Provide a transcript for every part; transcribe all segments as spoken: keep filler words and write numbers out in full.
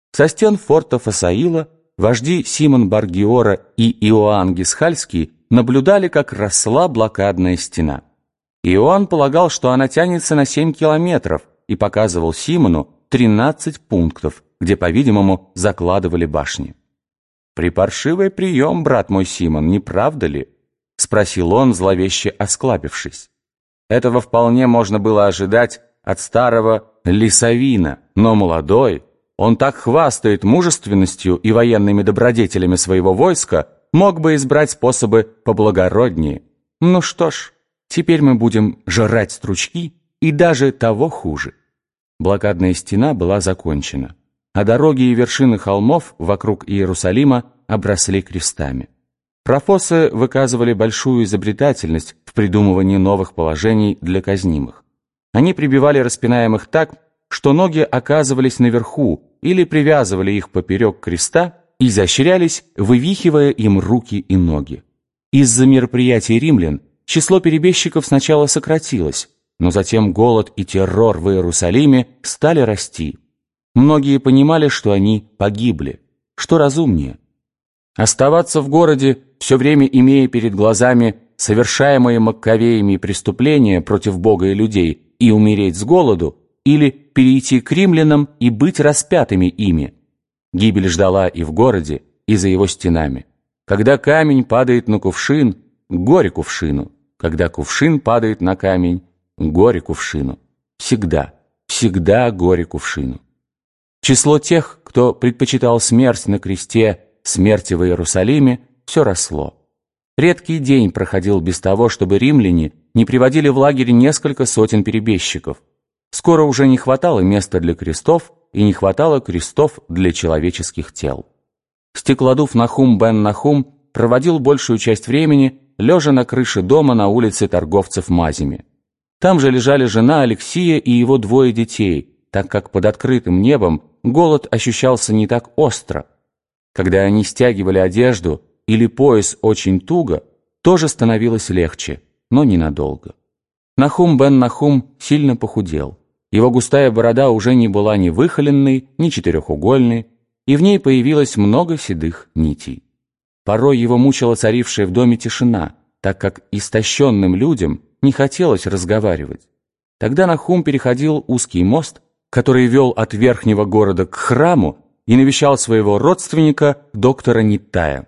Со стен форта Фасаила вожди Симон Бар-Гиора и Иоанн Гисхальский наблюдали, как росла блокадная стена. Иоанн полагал, что она тянется на семь километров, и показывал Симону тринадцать пунктов, где, по-видимому, закладывали башни. «Припаршивый прием, брат мой Симон, не правда ли?» — спросил он, зловеще осклабившись. Этого вполне можно было ожидать от старого Лисавина, но молодой, он так хвастает мужественностью и военными добродетелями своего войска, мог бы избрать способы поблагороднее. Ну что ж, теперь мы будем жрать стручки, и даже того хуже. Блокадная стена была закончена, а дороги и вершины холмов вокруг Иерусалима обросли крестами. Профосы выказывали большую изобретательность в придумывании новых положений для казнимых. Они прибивали распинаемых так, что ноги оказывались наверху, или привязывали их поперек креста и изощрялись, вывихивая им руки и ноги. Из-за мероприятий римлян число перебежчиков сначала сократилось, но затем голод и террор в Иерусалиме стали расти. Многие понимали, что они погибли. Что разумнее? Оставаться в городе, все время имея перед глазами совершаемые Маккавеями преступления против Бога и людей, и умереть с голоду, или перейти к римлянам и быть распятыми ими. Гибель ждала и в городе, и за его стенами. Когда камень падает на кувшин, горе кувшину. Когда кувшин падает на камень, горе кувшину. Всегда, всегда горе кувшину. Число тех, кто предпочитал смерть на кресте смерти в Иерусалиме, все росло. Редкий день проходил без того, чтобы римляне не приводили в лагерь несколько сотен перебежчиков. Скоро уже не хватало места для крестов и не хватало крестов для человеческих тел. Стеклодув Нахум бен Нахум проводил большую часть времени, лежа на крыше дома на улице торговцев мазями. Там же лежали жена Алексия и его двое детей, так как под открытым небом голод ощущался не так остро. Когда они стягивали одежду или пояс очень туго, тоже становилось легче, но ненадолго. Нахум бен Нахум сильно похудел. Его густая борода уже не была ни выхоленной, ни четырехугольной, и в ней появилось много седых нитей. Порой его мучила царившая в доме тишина, так как истощенным людям не хотелось разговаривать. Тогда Нахум переходил узкий мост, который вел от верхнего города к храму, и навещал своего родственника, доктора Ниттая.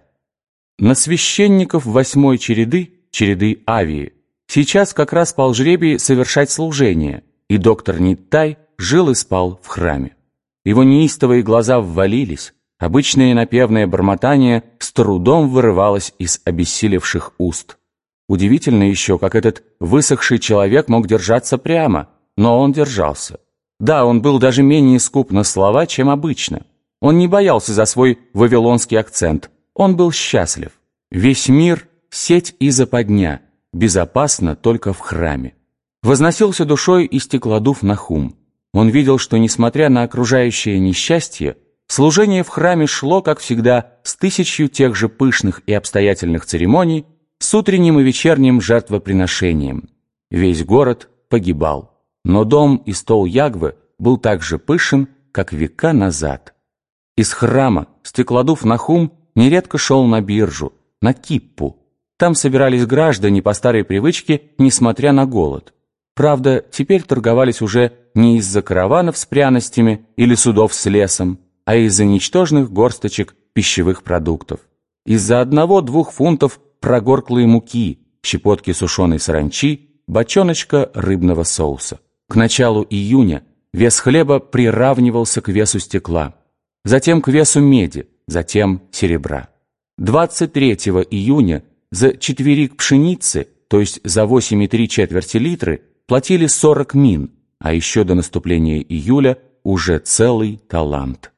На священников восьмой череды, череды Авии, сейчас как раз пал жребий совершать служение, и доктор Ниттай жил и спал в храме. Его неистовые глаза ввалились, обычное напевное бормотание с трудом вырывалось из обессилевших уст. Удивительно еще, как этот высохший человек мог держаться прямо, но он держался. Да, он был даже менее скуп на слова, чем обычно. Он не боялся за свой вавилонский акцент. Он был счастлив. Весь мир — сеть и западня, безопасно только в храме. Возносился душой и стеклодув Нахум. Он видел, что, несмотря на окружающее несчастье, служение в храме шло, как всегда, с тысячью тех же пышных и обстоятельных церемоний, с утренним и вечерним жертвоприношением. Весь город погибал, но дом и стол Ягвы был так же пышен, как века назад. Из храма стеклодув Нахум нередко шел на биржу, на Киппу. Там собирались граждане по старой привычке, несмотря на голод. Правда, теперь торговались уже не из-за караванов с пряностями или судов с лесом, а из-за ничтожных горсточек пищевых продуктов. Из-за одного-двух фунтов прогорклой муки, щепотки сушеной саранчи, бочоночка рыбного соуса. К началу июня вес хлеба приравнивался к весу стекла, затем к весу меди, затем серебра. двадцать третьего июня за четверик пшеницы, то есть за восемь и три четверти литры, платили сорок мин, а еще до наступления июля уже целый талант.